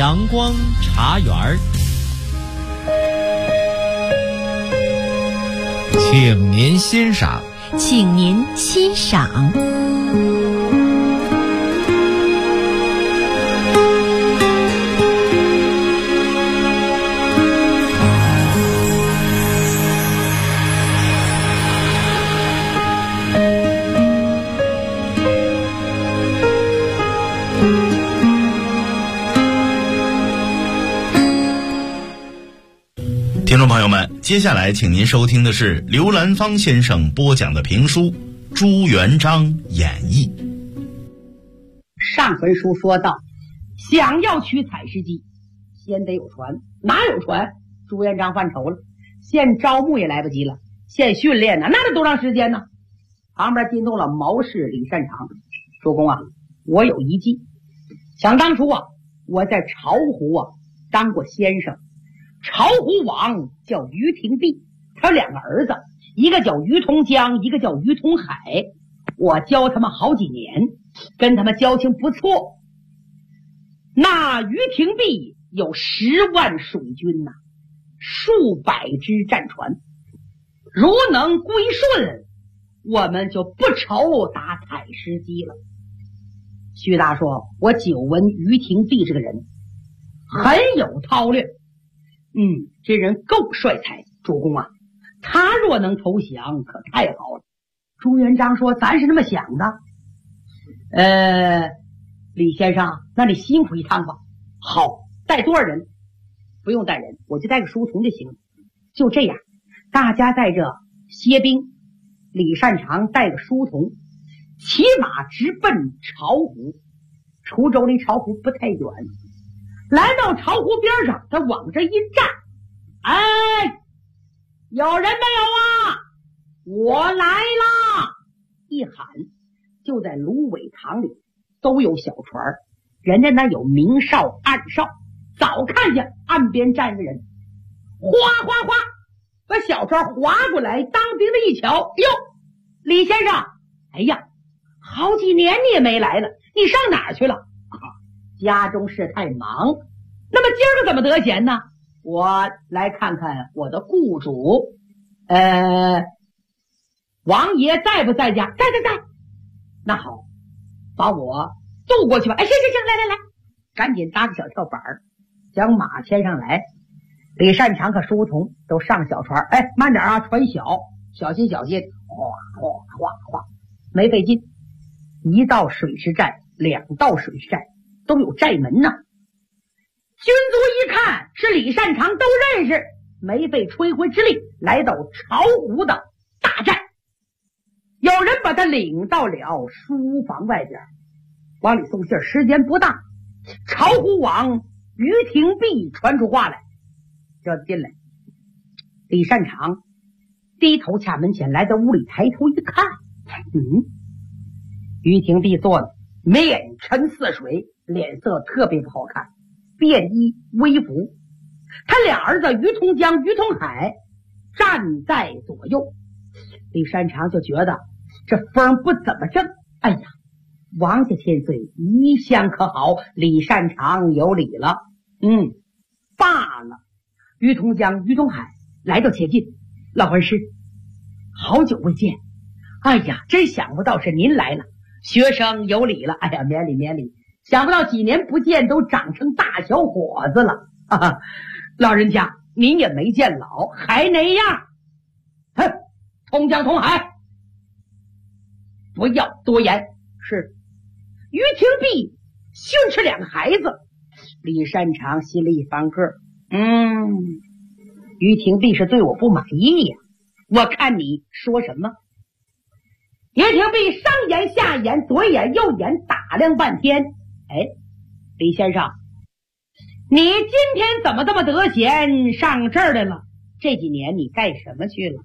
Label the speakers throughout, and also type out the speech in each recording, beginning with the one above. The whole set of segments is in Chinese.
Speaker 1: 阳光茶园儿，请您欣赏。
Speaker 2: 请您欣赏。
Speaker 3: 听众朋友们，接下来请您收听的是刘兰芳先生播讲的评书《朱元璋演义》。
Speaker 4: 上回书说到，想要取采石矶，先得有船，哪有船？朱元璋犯愁了，现招募也来不及了，现训练呢，那得多长时间呢？旁边惊动了谋士李善长，主公啊，我有一计。想当初啊，我在巢湖啊当过先生。巢湖王叫于廷弼，他有两个儿子，一个叫于同江，一个叫于同海。我教他们好几年，跟他们交情不错。那于廷弼有10万水军呐，数百只战船，如能归顺，我们就不愁打采石矶了。徐达说，我久闻于廷弼这个人很有韬略，这人够帅才，主公啊，他若能投降可太好了。朱元璋说，咱是那么想的。李先生，那你辛苦一趟吧。好，带多少人？不用带人，我就带个书童就行了。就这样，大家带着歇兵，李善长带个书童，骑马直奔巢湖。滁州离巢湖不太远，来到巢湖边上，他往这一站，有人没有啊？我来啦！一喊，就在芦苇塘里都有小船，人家那有明哨暗哨，早看见岸边站个人，哗哗哗把小船划过来，当兵的一瞧，哟，李先生，哎呀，好几年你也没来了，你上哪儿去了？家中事太忙。那么今儿个怎么得闲呢？我来看看我的雇主，王爷在不在家？在。那好，把我渡过去吧。行，来，赶紧搭个小跳板，将马牵上来。李善长和书童都上小船，慢点啊，船小，小心，哗，没费劲。一道水师寨，两道水师寨都有寨门呢。军卒一看是李善长，都认识，没费吹灰之力来到巢湖的大寨。有人把他领到了书房外边，往里送信，时间不大，巢湖王于廷弼传出话来，叫他进来。李善长低头掐门前，来到屋里，抬头一看，于廷弼坐了，面沉似水，脸色特别不好看，便衣微服。他俩儿子于同江、于同海站在左右。李善长就觉得这风不怎么正，哎呀，王家千岁一向可好，李善长有理了。罢了。于同江、于同海来到且近，老恩师，好久未见，哎呀，真想不到是您来了，学生有礼了。哎呀，免礼，想不到几年不见都长成大小伙子了。老人家您也没见老，还那样。同江同海，不要多言。是。于廷弼训斥两个孩子。李善长心里一翻个，于廷弼是对我不满意呀，我看你说什么。于廷弼上言下言，左眼右眼打量半天。李先生，你今天怎么这么得闲上这儿来了？这几年你干什么去了？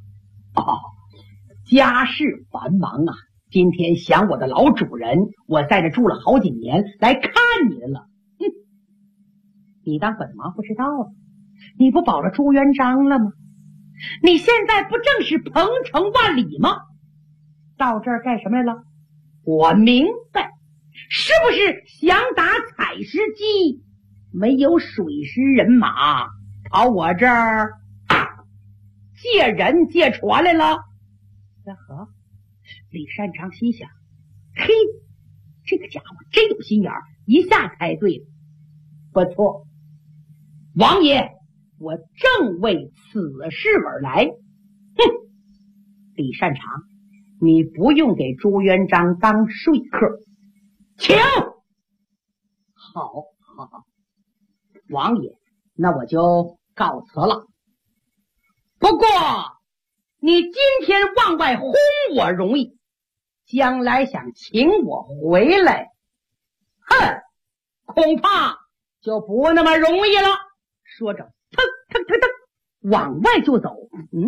Speaker 4: 家事繁忙啊，今天想我的老主人，我在这住了好几年，来看你来了。你当本王不知道了？你不保了朱元璋了吗？你现在不正是鹏程万里吗？到这儿干什么来了？我明白，是不是想打采石矶没有水师人马跑我这儿借人借船来了。呵，李善长心想，嘿，这个家伙真有心眼儿，一下猜对了。不错，王爷，我正为此事而来。哼，李善长，你不用给朱元璋当说客，请。好，王爷，那我就告辞了。不过你今天往外轰我容易，将来想请我回来，哼，恐怕就不那么容易了。说着腾腾腾腾往外就走。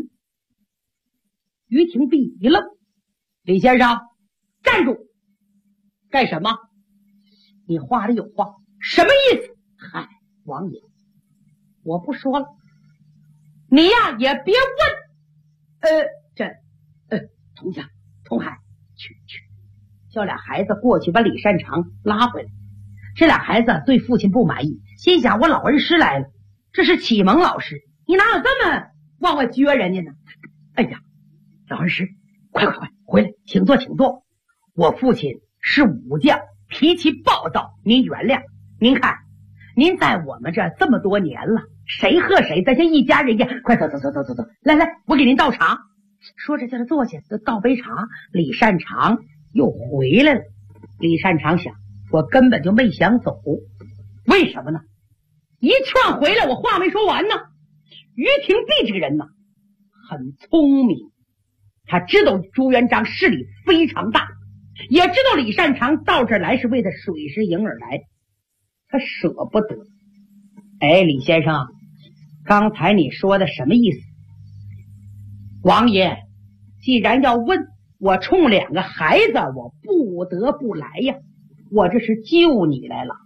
Speaker 4: 于廷弼一愣，李先生站住，干什么？你话里有话，什么意思？嗨，王爷，我不说了，你呀也别问。童家童海，去，叫俩孩子过去把李善长拉回来。这俩孩子对父亲不满意，心想我老恩师来了，这是启蒙老师，你哪有这么往外撅人家呢？哎呀，老恩师，快回来，请坐。我父亲是武将，脾气暴躁，您原谅。您看，您在我们这这么多年了，谁和谁，咱家一家人家。快走，来，我给您倒茶。说着叫他坐下，就倒杯茶。李善长又回来了。李善长想，我根本就没想走，为什么呢？一劝回来，我话没说完呢。于廷弼这个人呢，很聪明，他知道朱元璋势力非常大，也知道李善长到这儿来是为了水师营而来，他舍不得。李先生，刚才你说的什么意思？王爷，既然要问，我冲两个孩子，我不得不来呀，我这是救你来了。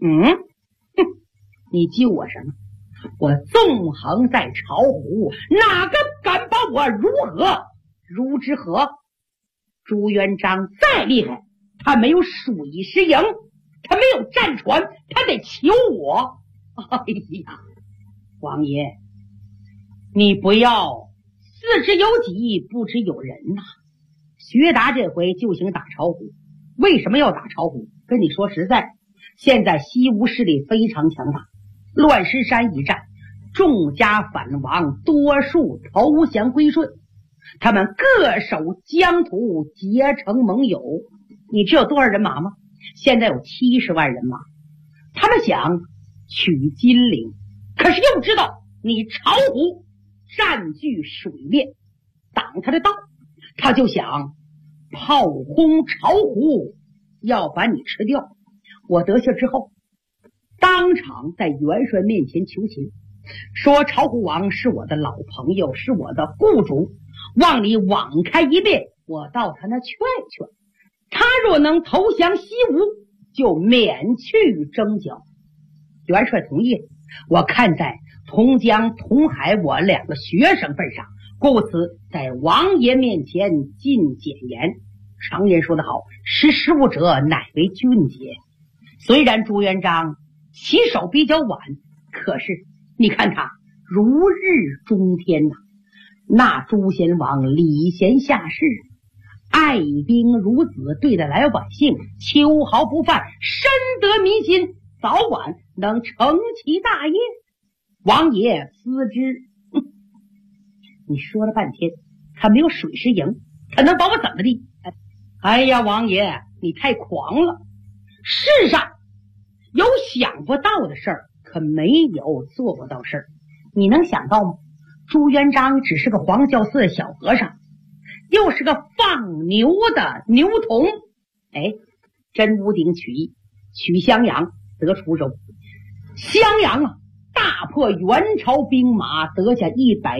Speaker 4: 你救我什么？我纵横在巢湖，哪个敢把我如之何？朱元璋再厉害，他没有水师营，他没有战船，他得求我。哎呀，王爷，你不要自知有己不知有人呐。徐达这回就行打巢湖，为什么要打巢湖？跟你说实在，现在西吴势力非常强大，乱石山一战，众家反王多数投降归顺，他们各守疆土，结成盟友。你知道多少人马吗？现在有70万人马。他们想取金陵，可是又知道你巢湖占据水面，挡他的道，他就想炮轰巢湖，要把你吃掉。我得信之后，当场在元帅面前求情，说巢湖王是我的老朋友，是我的雇主，望你网开一面，我到他那劝劝，他若能投降西吴，就免去征剿。元帅同意了。我看在同江同海我两个学生份上，故此在王爷面前尽简言。常言说得好，识时务者乃为俊杰。虽然朱元璋起手比较晚，可是你看他如日中天呐。那朱贤王礼贤下士，爱兵如子，对待老百姓秋毫不犯，深得民心，早晚能成其大业。王爷思之。你说了半天，他没有水师营，他能把我怎么地？哎呀，王爷你太狂了，世上有想不到的事儿，可没有做不到事儿。你能想到吗？朱元璋只是个黄教寺的小和尚，又是个放牛的牛童。真武鼎取义，取襄阳得滁州，襄阳啊大破元朝兵马，得下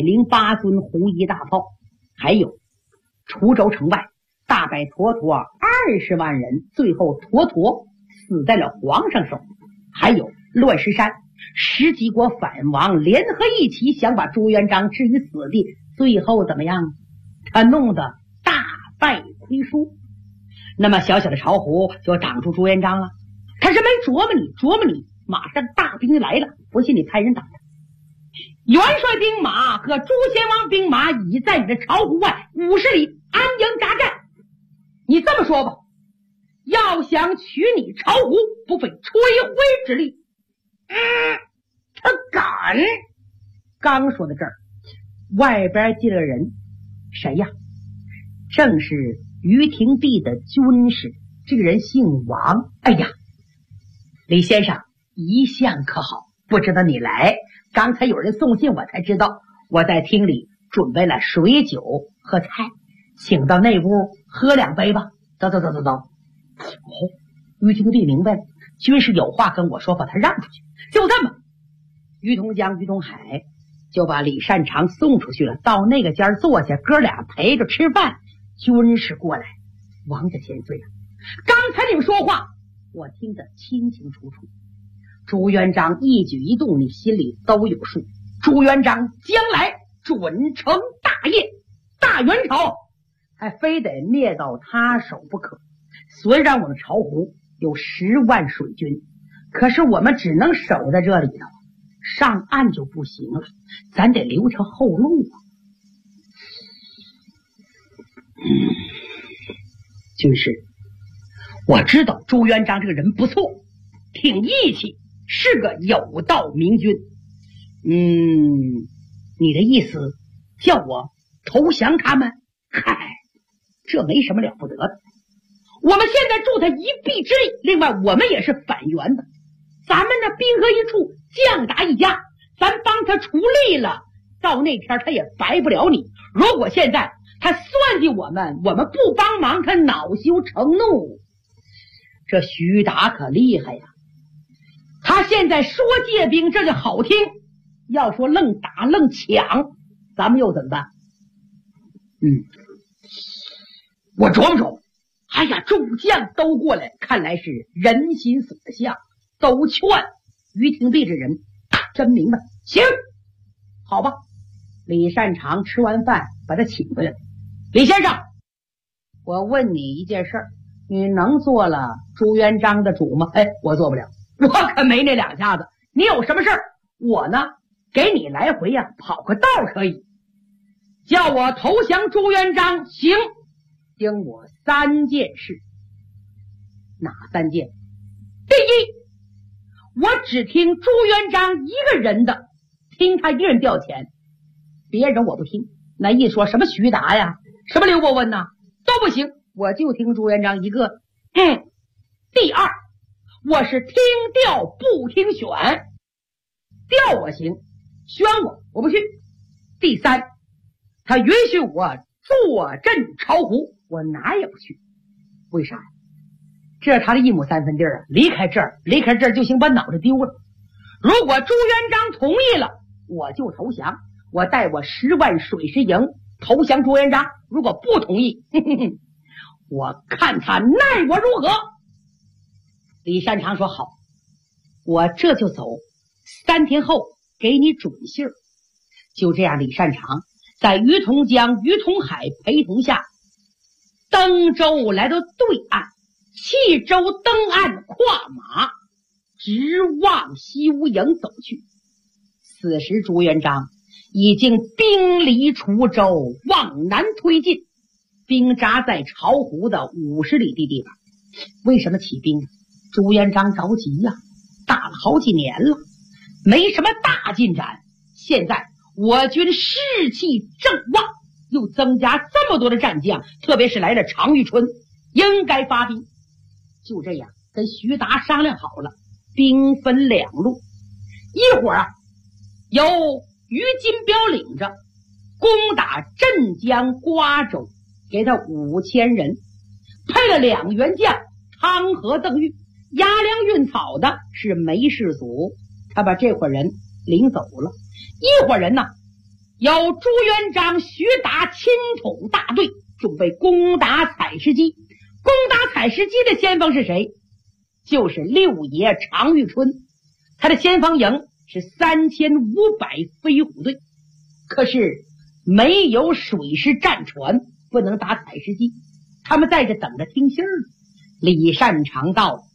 Speaker 4: 108尊红衣大炮，还有滁州城外大败妥妥20万人，最后妥妥死在了皇上手。还有乱石山10几国反王联合一起想把朱元璋置于死地，最后怎么样？他弄得大败亏输。那么小小的巢湖就挡住朱元璋了。他是没琢磨你马上大兵来了，不信你派人打他。元帅兵马和朱仙王兵马已在你的巢湖外50里安营扎寨。你这么说吧，要想取你巢湖，不费吹灰之力。他敢！刚说到这儿，外边进了人，谁呀？正是于廷弼的军师，这个人姓王。哎呀，李先生一向可好？不知道你来，刚才有人送信我才知道。我在厅里准备了水酒和菜，请到那屋喝2杯吧。走。于廷弼明白了，军师有话跟我说，把他让出去。就这么，于同江、于同海就把李善长送出去了，到那个间坐下，哥俩陪着吃饭。军师过来，王家千岁啊，刚才你们说话我听得清清楚楚，朱元璋一举一动你心里都有数。朱元璋将来准成大业，大元朝还非得灭到他手不可。虽然我们巢湖有10万水军，可是我们只能守在这里了，上岸就不行了，咱得留条后路啊。军师，我知道朱元璋这个人不错，挺义气，是个有道明君。你的意思叫我投降他们？嗨，这没什么了不得的。我们现在助他一臂之力，另外我们也是反援的，咱们的兵合一处，将打一家，咱帮他出力了，到那天他也白不了你。如果现在他算计我们不帮忙，他恼羞成怒。这徐达可厉害呀，他现在说借兵这就好听，要说愣打愣抢，咱们又怎么办？我琢磨琢磨。哎呀，众将都过来，看来是人心所向，都劝于廷弼这人真明白。行，好吧。李善长吃完饭把他请回来。李先生，我问你一件事儿，你能做了朱元璋的主吗？我做不了，我可没那2下子。你有什么事儿，我呢给你来回呀跑个道可以。叫我投降朱元璋，行，听我3件事。哪3件？第一，我只听朱元璋一个人的，听他一个人调遣，别人我不听。那一说什么徐达呀，什么刘伯温呐，都不行，我就听朱元璋一个。第二，我是听调不听选，调我行，选我不去。第三，他允许我坐镇巢湖，我哪也不去。为啥呀？这是他的1亩3分地啊，离开这儿就行，把脑袋丢了。如果朱元璋同意了，我就投降，我带我10万水师营投降朱元璋。如果不同意，我看他奈我如何。李善长说好，我这就走，3天后给你准信儿。就这样，李善长在于同江、于同海陪同下登舟来到对岸，弃舟登岸，跨马直往西吴营走去。此时朱元璋已经兵离滁州，往南推进，兵扎在巢湖的50里地地方。为什么起兵？朱元璋着急呀，打了好几年了，没什么大进展。现在我军士气正旺，又增加这么多的战将，特别是来了常遇春，应该发兵。就这样跟徐达商量好了，兵分2路，一会儿由于金彪领着攻打镇江、瓜州，给他5000人，配了2员将汤和邓玉，押粮运草的是梅世祖，他把这伙人领走了。一伙人呢，由朱元璋、徐达亲统大队，准备攻打采石矶。攻打采石矶的先锋是谁？就是六爷常遇春，他的先锋营是3500飞虎队。可是没有水师战船，不能打采石矶，他们在这等着听信儿。李善长到，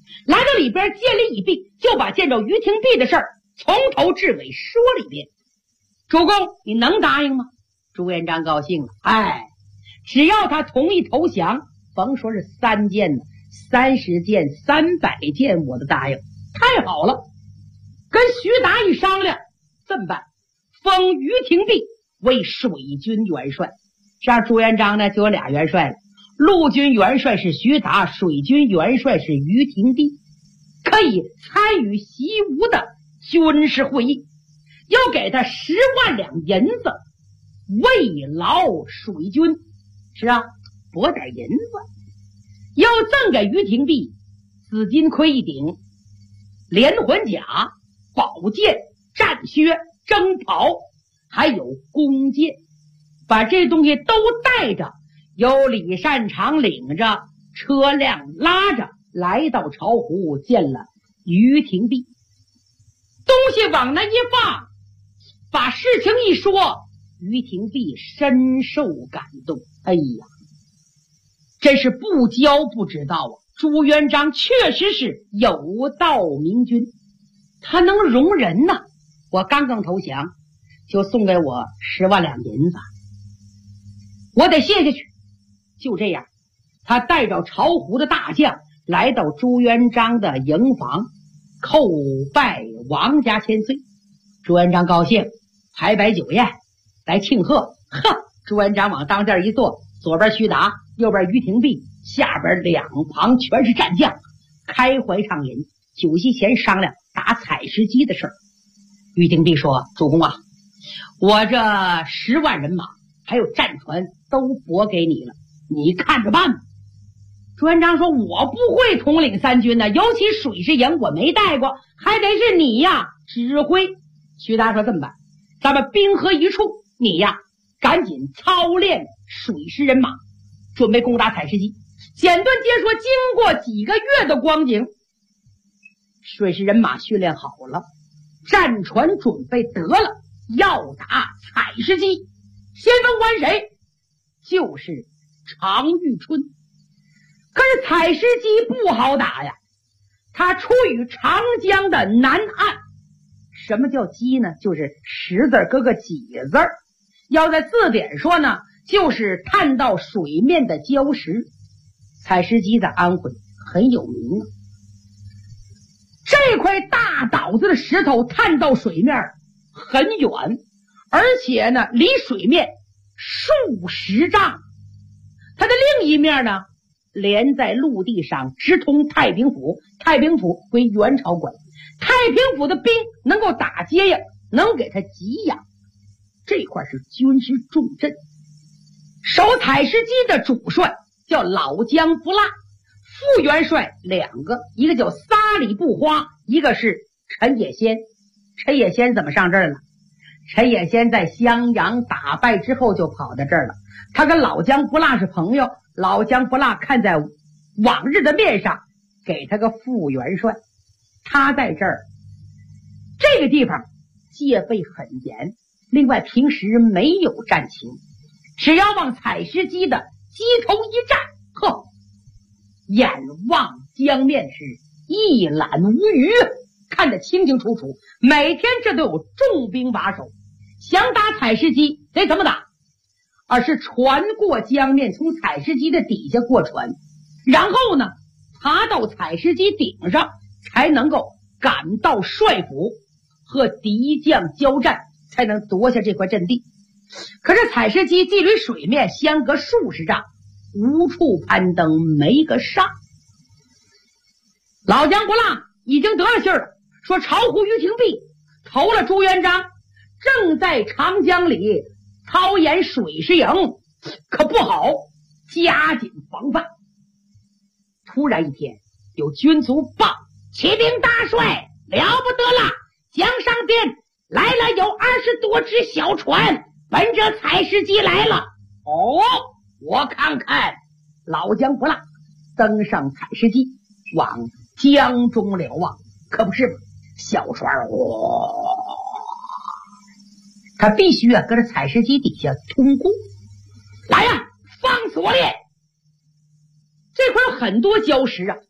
Speaker 4: 来到里边见礼已毕，就把见着于廷弼的事儿从头至尾说了一遍。主公，你能答应吗？朱元璋高兴了，只要他同意投降，甭说是3件呢，30件、300件我都答应。太好了，跟徐达一商量，这么办，封于廷弼为水军元帅。这样朱元璋呢就有俩元帅了，陆军元帅是徐达，水军元帅是于廷弼，可以参与习吴的军事会议，又给他10万两银子慰劳水军，是啊，拨点银子，又赠给于廷弼紫金盔一顶、连环甲、宝剑、战靴、征袍，还有弓箭，把这东西都带着，由李善长领着，车辆拉着，来到巢湖见了于廷弼。东西往那一放，把事情一说，于廷弼深受感动。哎呀，真是不教不知道啊！朱元璋确实是有道明君，他能容人呐。我刚刚投降，就送给我10万两银子，我得谢下去。就这样，他带着巢湖的大将来到朱元璋的营房，叩拜王家千岁。朱元璋高兴，排摆酒宴来庆贺。朱元璋往当间一坐，左边徐达，右边于廷弼，下边两旁全是战将，开怀畅饮。酒席前商量打采石矶的事儿。于廷弼说：“主公啊，我这10万人马还有战船都拨给你了，你看着办吧。”朱元璋说：“我不会统领3军呢，尤其水师营我没带过，还得是你呀指挥。”徐达说：“这么办，咱们兵合一处，你呀赶紧操练水师人马，准备攻打采石矶。”简短截说，经过几个月的光景，水师人马训练好了，战船准备得了，要打采石矶。先锋官谁？就是常遇春。可是采石矶不好打呀，它处于长江的南岸。什么叫矶呢？就是10字搁个几字，要在字典说呢，就是探到水面的礁石。采石矶在安徽很有名啊，这块大岛子的石头探到水面很远，而且呢离水面数10丈。它的另一面呢连在陆地上，直通太平府。太平府归元朝管，太平府的兵能够打接应，能给他给养。这块是军事重镇。守采石矶的主帅叫老江不辣，副元帅2个，一个叫撒里不花，一个是陈野先。陈野先怎么上这儿了？陈野先在襄阳打败之后就跑到这儿了。他跟老江不辣是朋友，老江不辣看在往日的面上，给他个副元帅。他在这儿这个地方戒备很严，另外平时没有战情，只要往采石矶的鸡头一站，眼望江面是一览无余，看得清清楚楚。每天这都有重兵把守，想打采石矶得怎么打？而是船过江面，从采石矶的底下过船，然后呢爬到采石矶顶上，才能够赶到帅府和敌将交战，才能夺下这块阵地。可是采石矶距离水面相隔数10丈，无处攀登，没个上。老江不辣已经得了信了，说巢湖于廷弼投了朱元璋，正在长江里操演水师营，可不好，加紧防范。突然一天，有军卒报：启禀大帅，了不得了，江上边来了有20多只小船，奔着采石矶来了。哦，我看看。老江不辣登上采石矶，往江中瞭望，可不是吗？小船他必须搁这采石矶底下通过。来呀，放锁链！这块有很多礁石啊，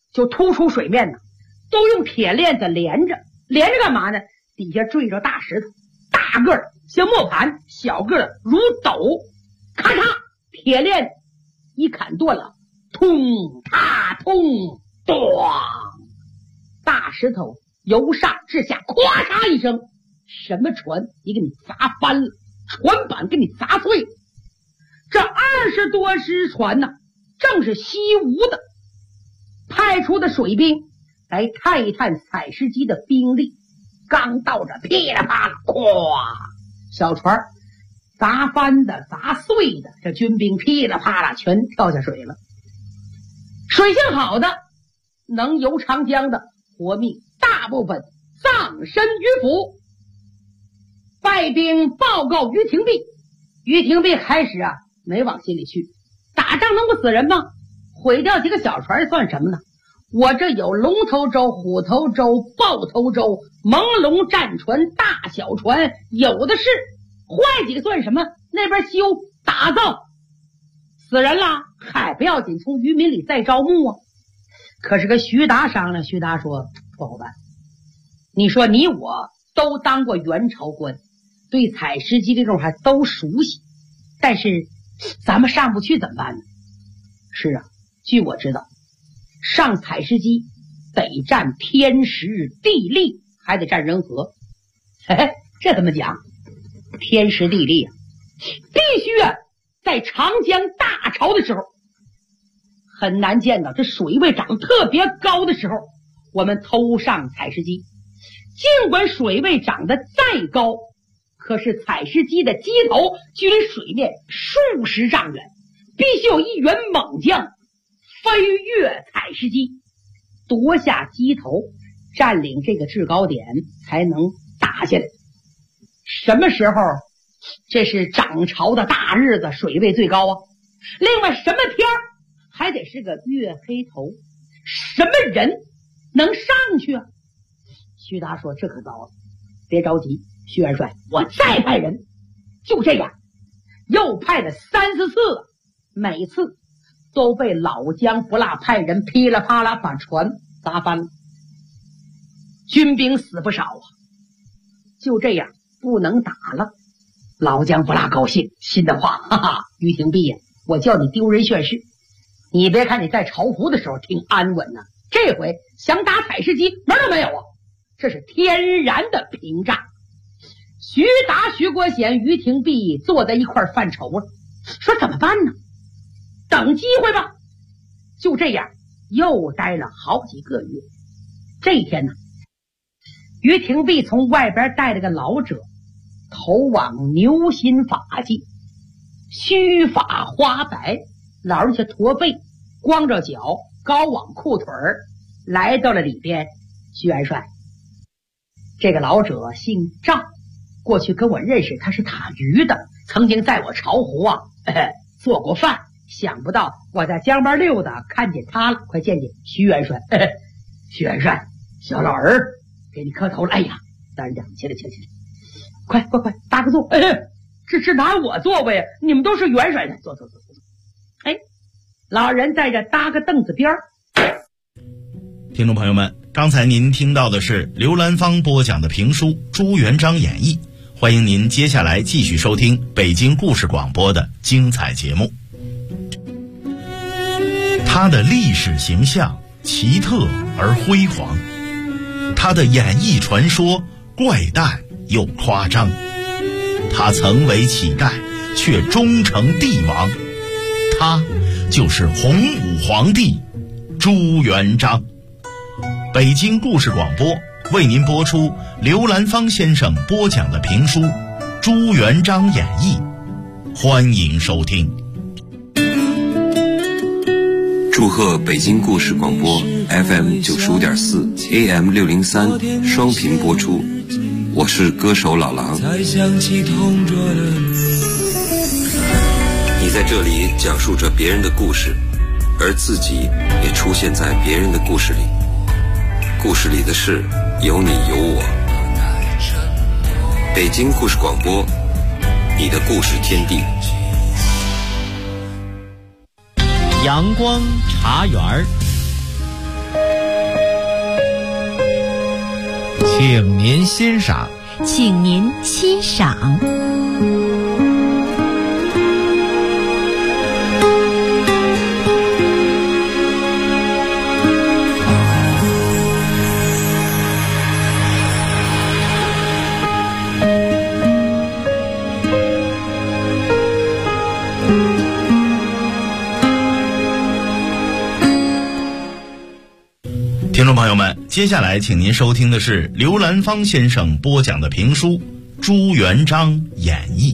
Speaker 4: 就突出水面呢，都用铁链子连着干嘛呢？底下坠着大石头，大个的像磨盘，小个的如斗，咔嚓，铁链一砍断了，通踏通咣，大石头由上至下咵嚓一声，什么船也给你砸翻了，船板给你砸碎了。这20多只船呢，正是西吴的派出的水兵来探一探采石矶的兵力，刚到这噼里啪啦，咵，小船砸翻的砸碎的，这军兵噼里啪啦全跳下水了。水性好的能游长江的活命，大部分葬身于府。败兵报告于廷弼，于廷弼开始没往心里去，打仗能不死人吗？毁掉几个小船算什么呢？我这有龙头舟、虎头舟、豹头舟、朦胧战船、大小船有的是，坏几个算什么？那边修打造死人了，嗨，不要紧，从渔民里再招募啊。可是跟徐达商量，徐达说不好办，你说你我都当过元朝官，对采石矶这种还都熟悉，但是咱们上不去怎么办呢？是啊，据我知道，上采石矶得占天时地利，还得占人和。这怎么讲？天时地利必须在长江大潮的时候，很难见到这水位涨特别高的时候，我们偷上采石矶。尽管水位涨得再高，可是采石矶的矶头距离水面数十丈远，必须有一员猛将飞越采石矶，夺下矶头，占领这个制高点，才能打下来。什么时候？这是涨潮的大日子，水位最高啊。另外什么天还得是个月黑头，什么人能上去啊？徐达说这可糟了，别着急，徐元帅，我再派人。就这样又派了30次了，每次都被老姜不落派人噼里啪啦把船砸翻了，军兵死不少啊。就这样不能打了，老姜不拉高兴，心的话，哈哈，于廷弼呀，我叫你丢人现世。你别看你在朝服的时候挺安稳呢，这回想打采石矶门都没有啊！这是天然的屏障。徐达、徐国贤、于廷弼坐在一块犯愁了，说怎么办呢？等机会吧。就这样又待了好几个月。这一天呢，于廷弼从外边带了个老者，头往牛心发髻，须发花白，老人家驼背，光着脚，高挽裤腿来到了里边。徐元帅，这个老者姓赵，过去跟我认识，他是塔鱼的，曾经在我巢湖做过饭，想不到我在江边溜达看见他了，快见见徐元帅。徐元帅，小老儿给你磕头了。哎呀，大人家起来，快搭个座。这拿我座位呀？你们都是元帅的，坐。老人在这搭个凳子边。
Speaker 3: 听众朋友们，刚才您听到的是刘兰芳播讲的评书《朱元璋演义》，欢迎您接下来继续收听北京故事广播的精彩节目。他的历史形象奇特而辉煌，他的演义传说怪诞又夸张，他曾为乞丐却终成帝王，他就是洪武皇帝朱元璋。北京故事广播为您播出刘兰芳先生播讲的评书《朱元璋演义》，欢迎收听。
Speaker 5: 祝贺北京故事广播 FM 95.4 AM 603双频播出，我是歌手老狼。你在这里讲述着别人的故事，而自己也出现在别人的故事里，故事里的事有你有我。北京故事广播，你的故事天地。
Speaker 1: 阳光茶园。 请您欣赏。
Speaker 2: 请您欣赏。
Speaker 3: 听众朋友们，接下来请您收听的是刘兰芳先生播讲的评书《朱元璋演义》。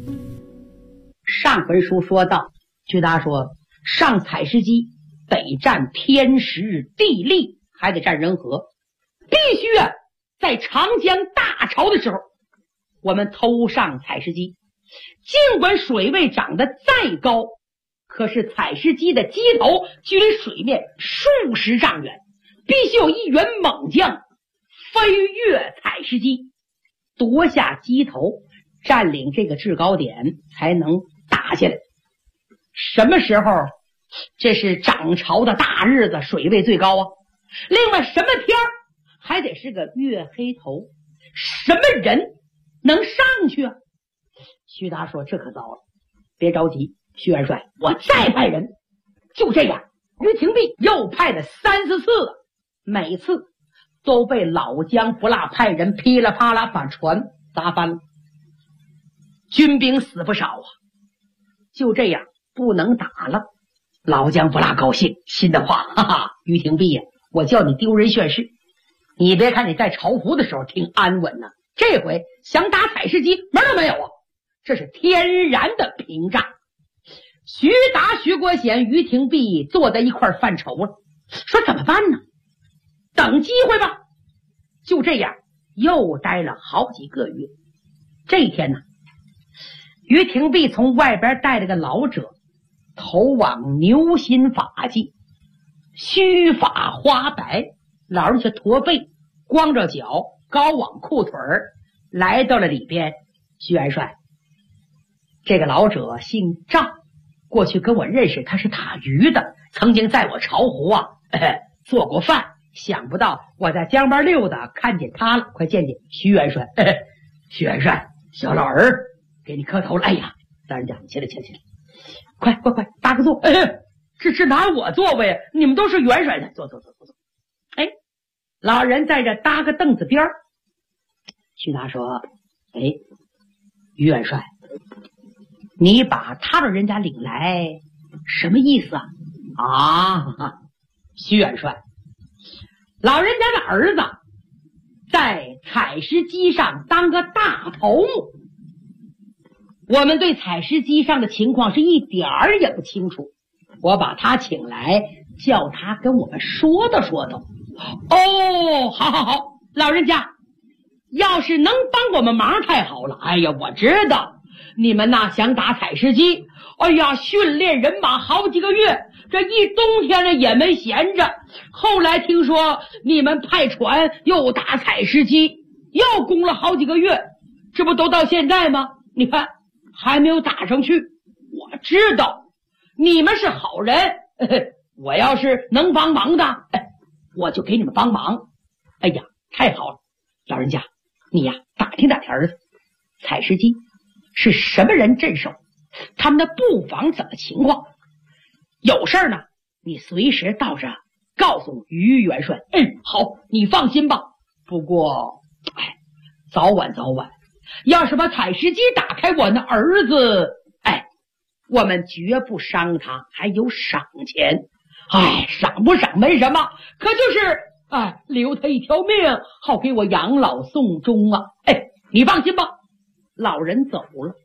Speaker 4: 上回书说到，居达说上采石矶得占天时地利，还得占人和，必须在长江大潮的时候我们偷上采石矶。尽管水位涨得再高，可是采石矶的矶头距离水面数十丈远，必须有一员猛将飞越采石矶，夺下矶头，占领这个制高点，才能打下来。什么时候？这是涨潮的大日子，水位最高啊。另外什么天儿还得是个月黑头，什么人能上去啊？徐达说这可糟了，别着急，徐元帅，我再派人。就这样，于廷弼又派了3、4次了，每次都被老姜不落派人噼里啪啦把船砸翻了，军兵死不少啊。就这样不能打了，老姜不落高兴，心的话，哈哈，于廷弼呀，我叫你丢人现世，你别看你在巢湖的时候挺安稳呢，这回想打采石矶门都没有啊，这是天然的屏障。徐达、徐国贤、于廷弼坐在一块犯愁了，说怎么办呢？等机会吧。就这样又待了好几个月。这一天呢，于廷弼从外边带了个老者，头往牛心发髻，须发花白，老人却驼背，光着脚，高挽裤腿儿，来到了里边。徐元帅，这个老者姓赵，过去跟我认识，他是打鱼的，曾经在我巢湖做过饭，想不到我在江边溜达看见他了，快见见徐元帅。徐元帅，小老儿给你磕头了。哎呀，大人家，起来，快搭个座。这是拿我座位，你们都是元帅的，坐。哎，老人在这搭个凳子边。徐达说，于元帅，你把他的人家领来什么意思啊？徐元帅，老人家的儿子在采石矶上当个大头目，我们对采石矶上的情况是一点儿也不清楚，我把他请来，叫他跟我们说道。哦，好，老人家要是能帮我们忙太好了。哎呀，我知道你们想打采石矶，哎呀，训练人马好几个月，这一冬天呢也没闲着。后来听说你们派船又打采石矶，又攻了好几个月，这不都到现在吗？你看还没有打上去。我知道你们是好人，我要是能帮忙的，我就给你们帮忙。哎呀，太好了，老人家，你打听儿子，采石矶是什么人镇守，他们的布防怎么情况？有事呢，你随时到这告诉于元帅。好，你放心吧。不过，早晚，要是把采石矶打开，我那儿子，我们绝不伤他，还有赏钱。赏不赏没什么，可就是留他一条命，好给我养老送终啊。你放心吧。老人走了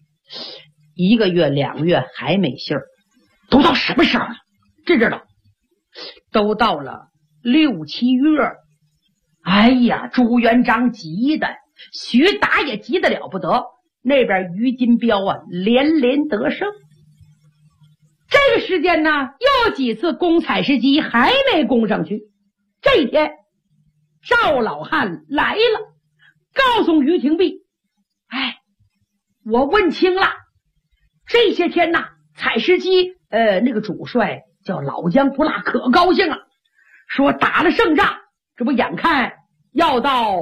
Speaker 4: 1个月2个月还没信儿，都到什么时候了？这知道，都到了6、7月。哎呀，朱元璋急的，徐达也急得了不得。那边于金彪连连得胜。这个时间呢，又几次攻采石矶还没攻上去。这一天，赵老汉来了，告诉于廷弼，我问清了，这些天呐，采石矶那个主帅叫老姜不辣，可高兴了，说打了胜仗，这不眼看要到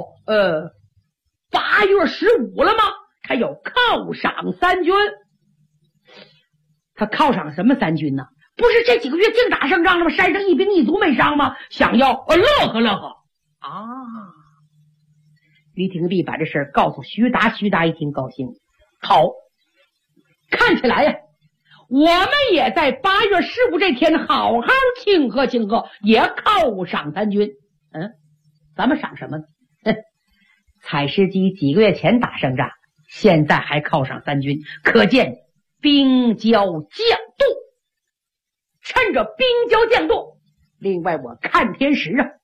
Speaker 4: 8月15了吗？他有犒赏三军。他犒赏什么三军呢？不是这几个月净打胜仗了吗？山上一兵一卒没伤吗？想要乐呵乐呵啊！于廷弼把这事儿告诉徐达，徐达一听高兴，好，看起来呀，我们也在8月15这天好好庆贺庆贺，也犒赏三军。咱们赏什么呢？采石矶几个月前打胜仗，现在还犒赏三军，可见兵交将动。趁着兵交将动，另外我看天时啊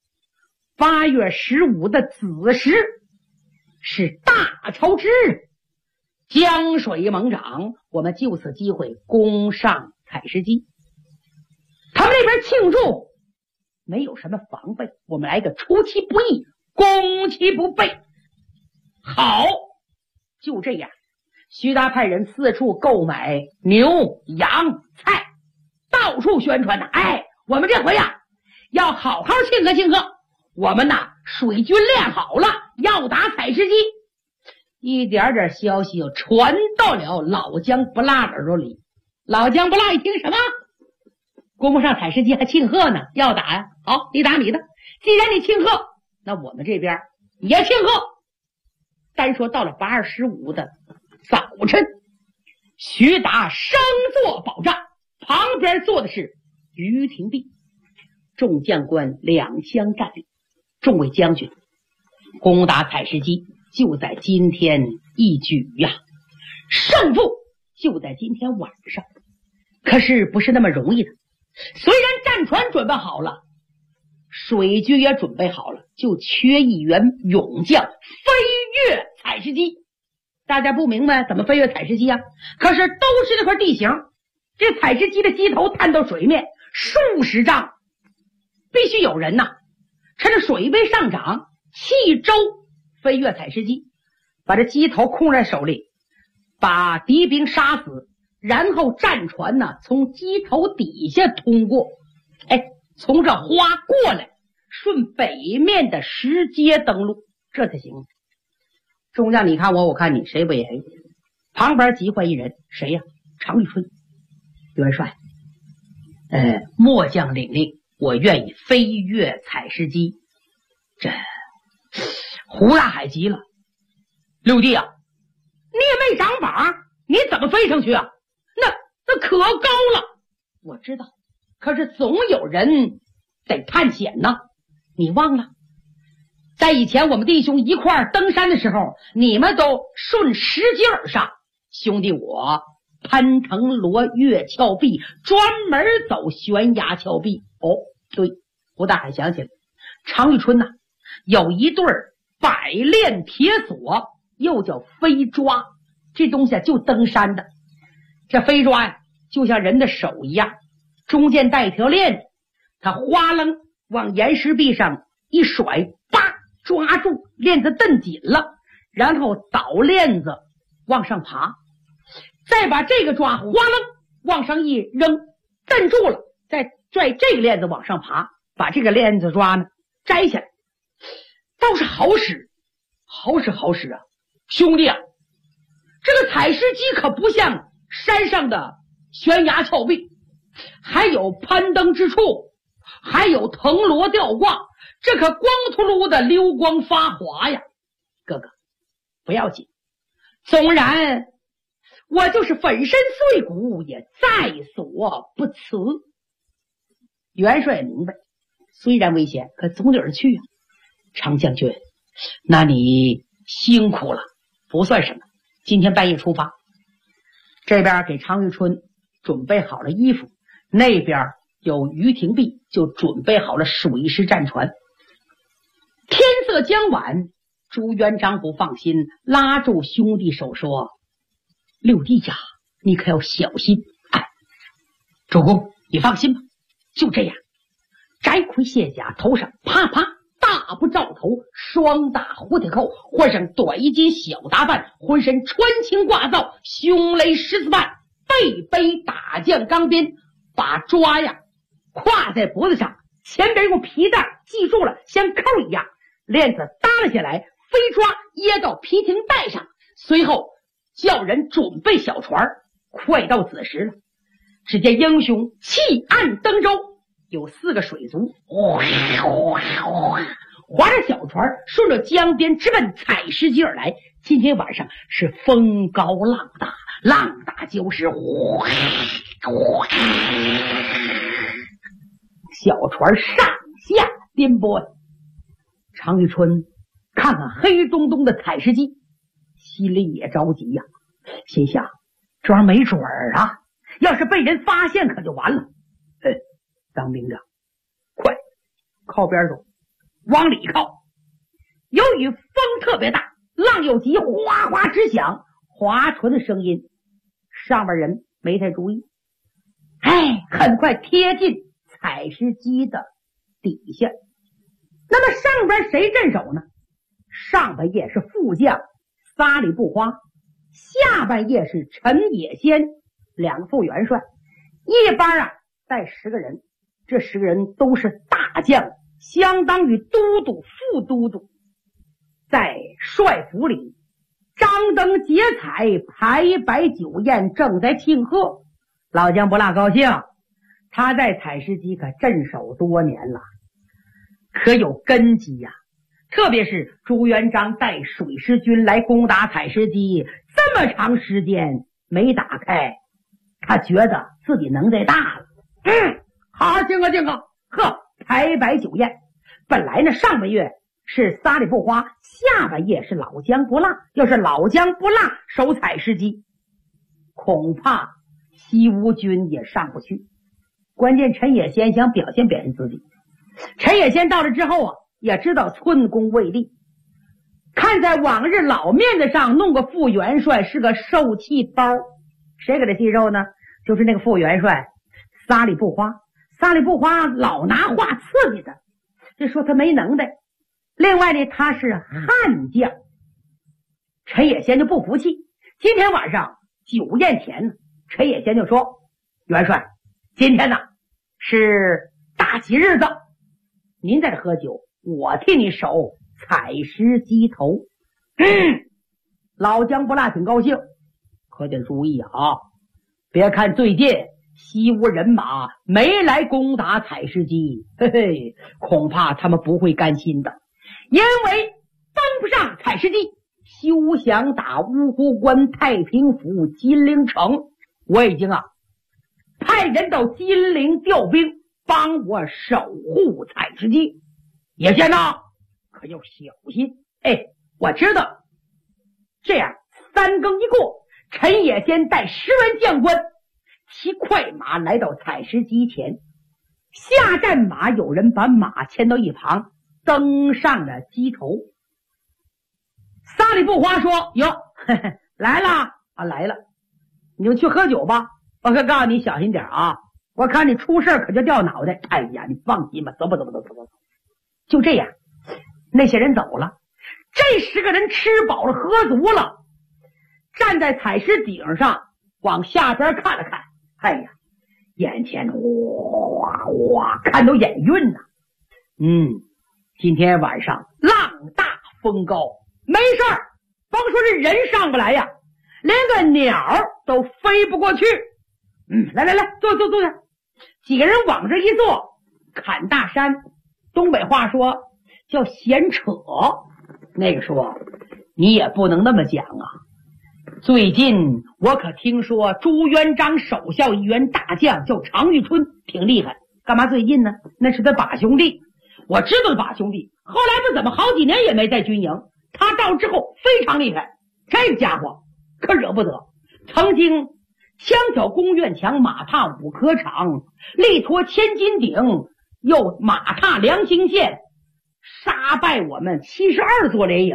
Speaker 4: ，8月15的子时是大潮之日，江水猛涨，我们就此机会攻上采石矶。他们那边庆祝没有什么防备，我们来个出其不意，攻其不备。好，就这样，徐达派人四处购买牛羊菜，到处宣传呢。我们这回呀，要好好庆贺庆贺，我们呐水军练好了，要打采石矶。一点点消息又传到了老姜不辣耳朵里。老姜不辣一听什么？攻不上采石矶还庆贺呢？要打呀？好，你打你的。既然你庆贺，那我们这边也庆贺。单说到了8月15的早晨，徐达升坐宝帐，旁边坐的是于廷弼，众将官两相站立。众位将军，攻打采石矶就在今天一举呀，胜负就在今天晚上。可是不是那么容易的，虽然战船准备好了，水军也准备好了，就缺一员勇将飞越采石矶。大家不明白怎么飞越采石矶啊？可是都是这块地形，这采石矶的矶头探到水面数十丈，必须有人呐，趁着水位上涨，弃舟飞越采石矶，把这矶头控在手里，把敌兵杀死，然后战船呢从矶头底下通过，从这花过来，顺北面的石阶登陆，这才行。众将你看我，我看你，谁不也？旁边急唤一人，谁呀？常遇春。元帅，末将领令，我愿意飞越采石矶。这胡大海急了，六弟啊，你也没长膀，你怎么飞上去啊？那可高了。我知道，可是总有人得探险呢。你忘了，在以前我们弟兄一块儿登山的时候，你们都顺石阶而上，兄弟我攀藤萝越峭壁，专门走悬崖峭壁。对，胡大海想起来，常遇春呐，有一对百炼铁锁，又叫飞抓，这东西就登山的。这飞抓呀，就像人的手一样，中间带一条链子，他哗楞往岩石壁上一甩，叭，抓住链子蹬紧了，然后倒链子往上爬，再把这个抓哗楞往上一扔，蹬住了，再拽这个链子往上爬，把这个链子抓呢摘下来，倒是好使，好使啊！兄弟啊，这个采石矶可不像山上的悬崖峭壁，还有攀登之处，还有藤萝吊挂，这可光秃噜的溜光发滑呀！哥哥不要紧，纵然我就是粉身碎骨也在所不辞。元帅也明白，虽然危险，可总有人去啊。常将军，那你辛苦了，不算什么。今天半夜出发，这边给常遇春准备好了衣服，那边有于廷弼就准备好了水师战船。天色将晚，朱元璋不放心，拉住兄弟手说：“六弟呀，你可要小心。”主公，你放心吧，就这样。摘盔卸甲，头上啪啪大不罩头，双大蝴蝶扣，换上短衣襟小打扮，浑身穿青挂造，胸勒十字绊，背背打将钢鞭，把抓呀挎在脖子上，前边用皮带系住了，像扣一样， 链子耷了下来，飞抓掖到皮艇带上，随后叫人准备小船。快到子时了，只见英雄弃岸登舟，有4个水族划着小船顺着江边直奔采石矶而来。今天晚上是风高浪大，浪大就是小船上下颠簸。常遇春看看黑洞洞的采石矶，心里也着急呀，心想这玩意没准儿啊，要是被人发现可就完了。当兵的快靠边走，往里靠。由于风特别大，浪又急，哗哗直响，划船的声音上边人没太注意，很快贴近采石矶的底下。那么上边谁镇守呢？上半夜是副将撒里不花，下半夜是陈野先2个副元帅，一班带10个人，这10个人都是大将，相当于都督、副都督。在帅府里张灯结彩，排摆酒宴，正在庆贺。老姜不大高兴，他在采石矶可镇守多年了，可有根基呀。特别是朱元璋带水师军来攻打采石矶，这么长时间没打开，他觉得自己能耐大了。好，敬个敬个，排摆酒宴。本来呢，上半月是撒里不花，下半夜是老姜不辣。要是老姜不辣守采石矶，恐怕西吴军也上不去。关键陈野先想表现表现自己。陈野先到了之后也知道寸功未立，看在往日老面子上弄个副元帅是个受气包。谁给他气受呢？就是那个副元帅撒里不花。撒里不花老拿话刺激他，这说他没能耐。另外呢，他是悍将。陈野先就不服气。今天晚上酒宴前呢，陈野先就说：元帅，今天呢是大吉日子，您在这喝酒，我替你守采石矶头。老姜不辣挺高兴，可得注意别看最近西吴人马没来攻打采石矶，恐怕他们不会甘心的，因为登不上采石矶，休想打乌湖关、太平府、金陵城。我已经派人到金陵调兵，帮我守护采石矶。野先可要小心。我知道。这样3更一过，陈野先带10员将官骑快马来到采石矶前，下战马，有人把马牵到一旁，登上了矶头。撒里不花说：哟，来了来了，你就去喝酒吧，我可告诉你小心点我看你出事可就掉脑袋。哎呀，你放心吧，走。就这样，那些人走了，这10个人吃饱了喝足了，站在采石顶上往下边看了看。眼前哗看到眼晕今天晚上浪大风高，没事儿，甭说是人上不来呀，连个鸟都飞不过去。来，坐下。几个人往这一坐，侃大山，东北话说叫闲扯。那个说你也不能那么讲最近我可听说朱元璋手下一员大将叫常遇春，挺厉害。干嘛最近呢？那是他把兄弟。我知道把兄弟，后来不怎么好几年也没在军营。他到之后非常厉害，这家伙可惹不得。曾经枪挑宫院墙，马踏五科场，力托千斤顶，又马踏梁兴县，杀败我们72座连营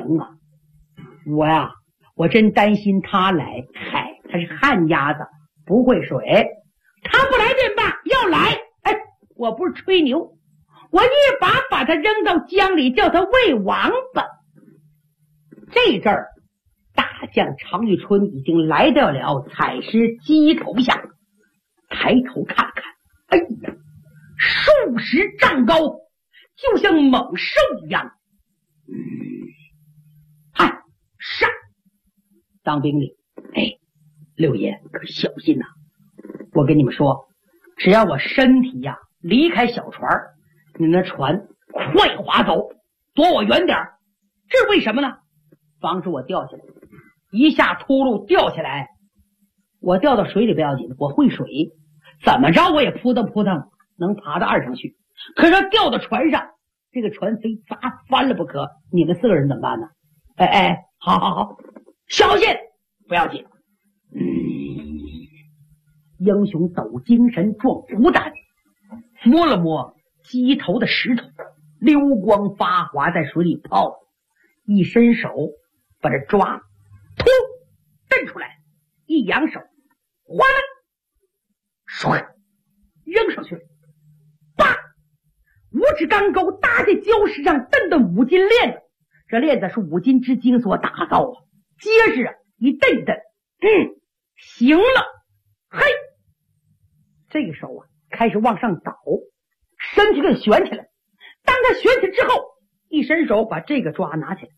Speaker 4: 我真担心他来。他是旱鸭子，不会水，他不来便罢，要来我不是吹牛，我一把他扔到江里，叫他喂王八。这阵儿大将常遇春已经来到了采石矶头下，抬头看看，数10丈高，就像猛兽一样。 当兵的，六爷可小心呐！我跟你们说，只要我身体呀离开小船，你那船快划走，躲我远点。这是为什么呢？防止我掉下来，一下秃噜掉下来，我掉到水里不要紧，我会水，怎么着我也扑腾扑腾能爬到岸上去。可是掉到船上，这个船非砸翻了不可，你们4个人怎么办呢？好，小心，不要紧。英雄抖精神壮骨胆，摸了摸鸡头的石头，溜光发滑在水里泡，一伸手把这抓突蹬出来，一扬手哗啦唰扔上去了，叭，5指钢钩搭在礁石上，蹬的5斤链子，这链子是5金之精所打造啊，结实啊，一蹬蹬，行了，嘿，这个手啊开始往上倒，身体给悬起来。当他悬起之后，一伸手把这个抓拿起来，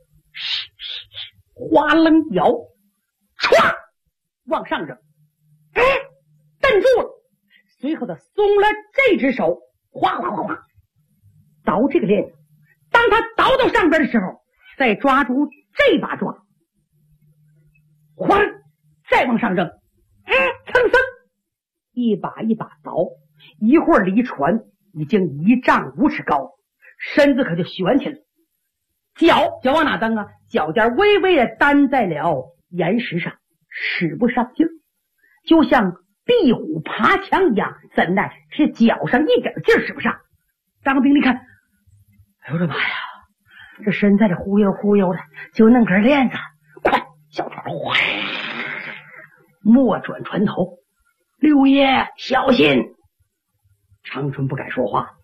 Speaker 4: 哗楞摇，歘往上扔，蹬住了。随后他松了这只手，哗哗哗哗倒这个链子。当他倒到上边的时候，再抓住这把抓，哗再往上扔，蹭蹭一把一把倒，一会儿离船已经1丈5尺高，身子可就悬起来，脚往哪蹬啊？脚尖微微的担在了岩石上，使不上劲儿，就像壁虎爬墙一样，怎奈是脚上一点劲儿使不上。当兵你看，哎呦我的妈呀，这身在这忽悠忽悠的，就弄根链子，快，小船哗莫转船头，六爷小心。长春不敢说话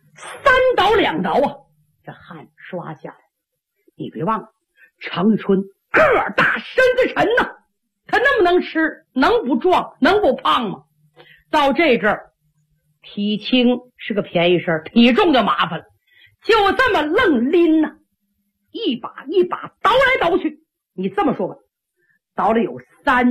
Speaker 4: ，3倒2倒啊，这汗刷下来。你别忘了，长春个儿大身子沉呐，他那么能吃，能不壮，能不胖吗？到这阵儿，体轻是个便宜事儿，体重就麻烦了，就这么愣拎呐，一把一把倒来倒去。你这么说吧，倒了有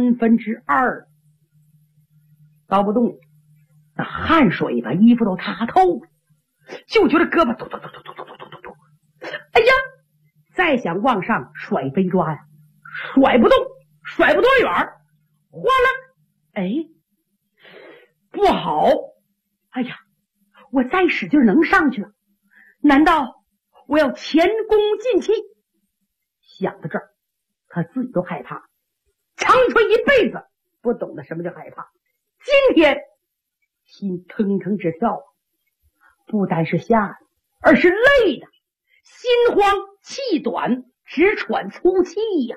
Speaker 4: 2/3，倒不动，那汗水把衣服都擦透了，就觉得胳膊突，哎呀，再想往上甩飞抓呀，甩不动，甩不多远，哗啦，不好，哎呀，我再使劲能上去了，难道我要前功尽弃？想到这儿，他自己都害怕。长春一辈子不懂得什么叫害怕，今天心腾腾直跳，不单是吓的，而是累的，心慌气短，直喘粗气呀！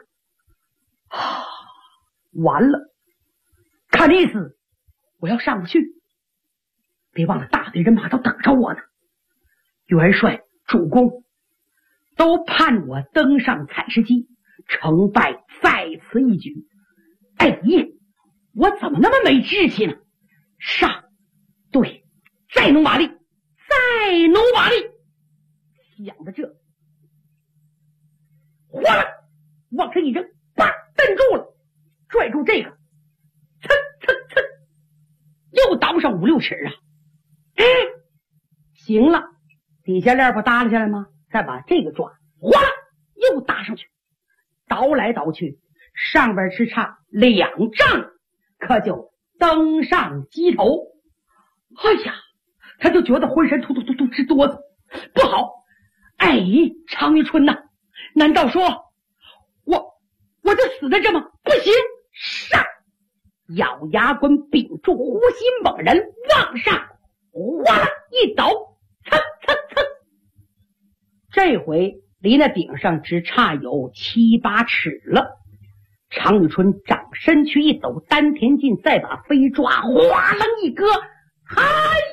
Speaker 4: 完了，看这意思，我要上不去。别忘了，大队人马都等着我呢，元帅、主公都盼我登上采石矶，成败在此一举。我怎么那么没志气呢？上，对，再努把力，再努把力。想着这，哗啦，往上一扔，啪，蹬住了，拽住这个，蹭蹭蹭，又倒上5、6尺啊！行了，底下链不耷拉下来吗？再把这个抓，哗啦，又搭上去，倒来倒去，上边是差2丈，可就登上机头。哎呀，他就觉得浑身突突突突直哆嗦，不好！常玉春呐，难道说我就死在这吗？不行，上！咬牙关，屏住呼吸，猛然往上，哗啦一倒，蹭蹭蹭，这回离那顶上只差有7、8尺了。常玉春掌身躯一抖，丹田劲，再把飞抓哗楞一割，嗨，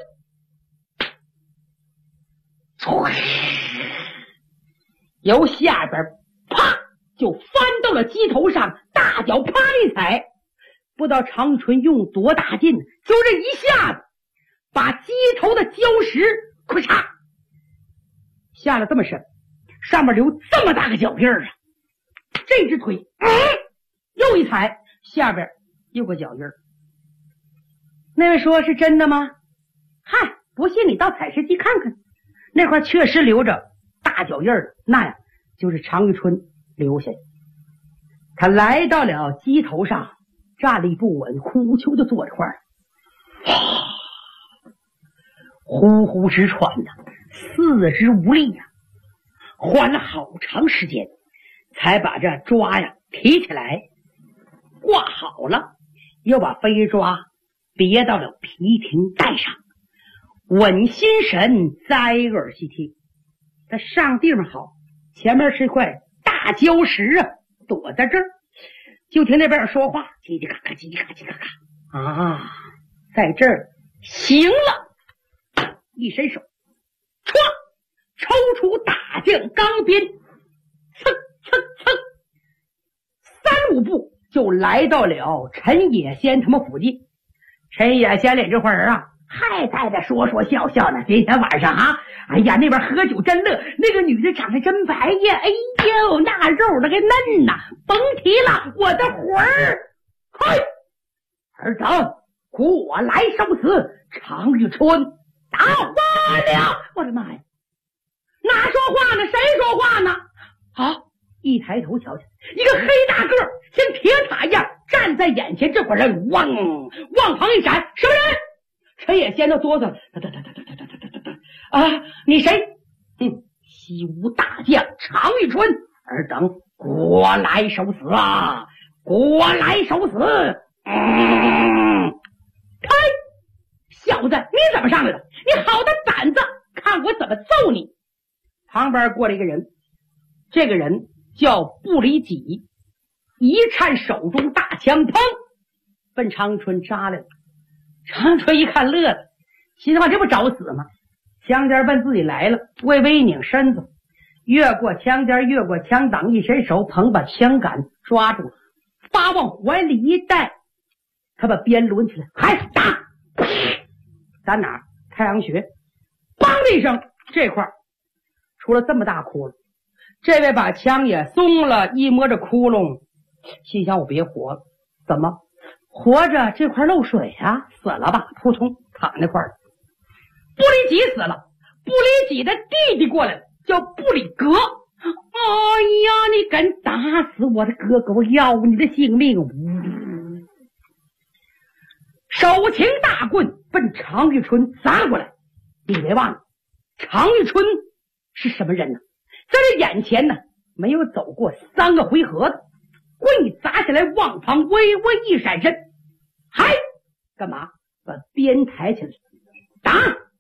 Speaker 4: 由下边啪就翻到了机头上，大脚啪一踩，不知道常玉春用多大劲，就这一下子把机头的礁石咔嚓下了这么深，上面留这么大个脚印啊！这只腿又一踩，下边有个脚印儿。那位说是真的吗？嗨，不信你到采石机看看，那块确实留着大脚印儿，那样就是常遇春留下的。他来到了机头上，站立不稳，呼啾就坐这块儿，呼呼直喘呐，四肢无力呀，缓了好长时间，才把这抓呀提起来，挂好了，又把飞抓别到了皮停带上，稳心神，栽耳细听。他上地方好，前面是一块大礁石啊，躲在这儿，就听那边说话，叽叽嘎嘎，叽叽嘎叽嘎嘎啊，在这儿行了，一伸手，唰，抽出大将钢鞭，蹭蹭蹭，3、5步就来到了陈野仙他们附近。陈野仙脸这伙人啊，还在这说说笑笑呢。今天晚上啊，哎呀，那边喝酒真乐，那个女的长得真白呀，哎呦，那肉那个嫩呐，甭提了，我的魂儿！嘿，儿等，我来受死！常遇春打花了！我的妈呀，哪说话呢？谁说话呢？好，一抬头瞧瞧，一个黑大个像铁塔一样站在眼前，这伙人汪旁一闪，什么人？陈野仙都哆嗦了，啊，你谁？西吴大将常遇春，尔等国来受死啊！国来受死！开，小子，你怎么上来了？你好大胆子，看我怎么揍你！旁边过来一个人，这个人叫布里己，一颤手中大枪，砰，奔常春扎来了。常春一看乐了，心话这不找死吗？枪尖奔自己来了，微微一拧身子，越过枪尖，越过枪挡，一伸手捧把枪杆抓住，发往怀里一带，他把鞭抡起来，还打，打哪？太阳穴，梆的一声，这块出了这么大窟窿。这位把枪也松了，一摸着窟窿，心想我别活了，怎么活着这块漏水啊？死了吧，扑通躺那块儿。布里吉死了，布里吉的弟弟过来了，叫布里格。哎呀，你敢打死我的哥哥，我要你的性命！手擎大棍奔常遇春砸过来。你别忘了，常遇春是什么人呢？在这眼前呢，没有走过3个回合的，棍一砸下来，往旁微微一闪身，嗨，干嘛？把鞭抬起来，打！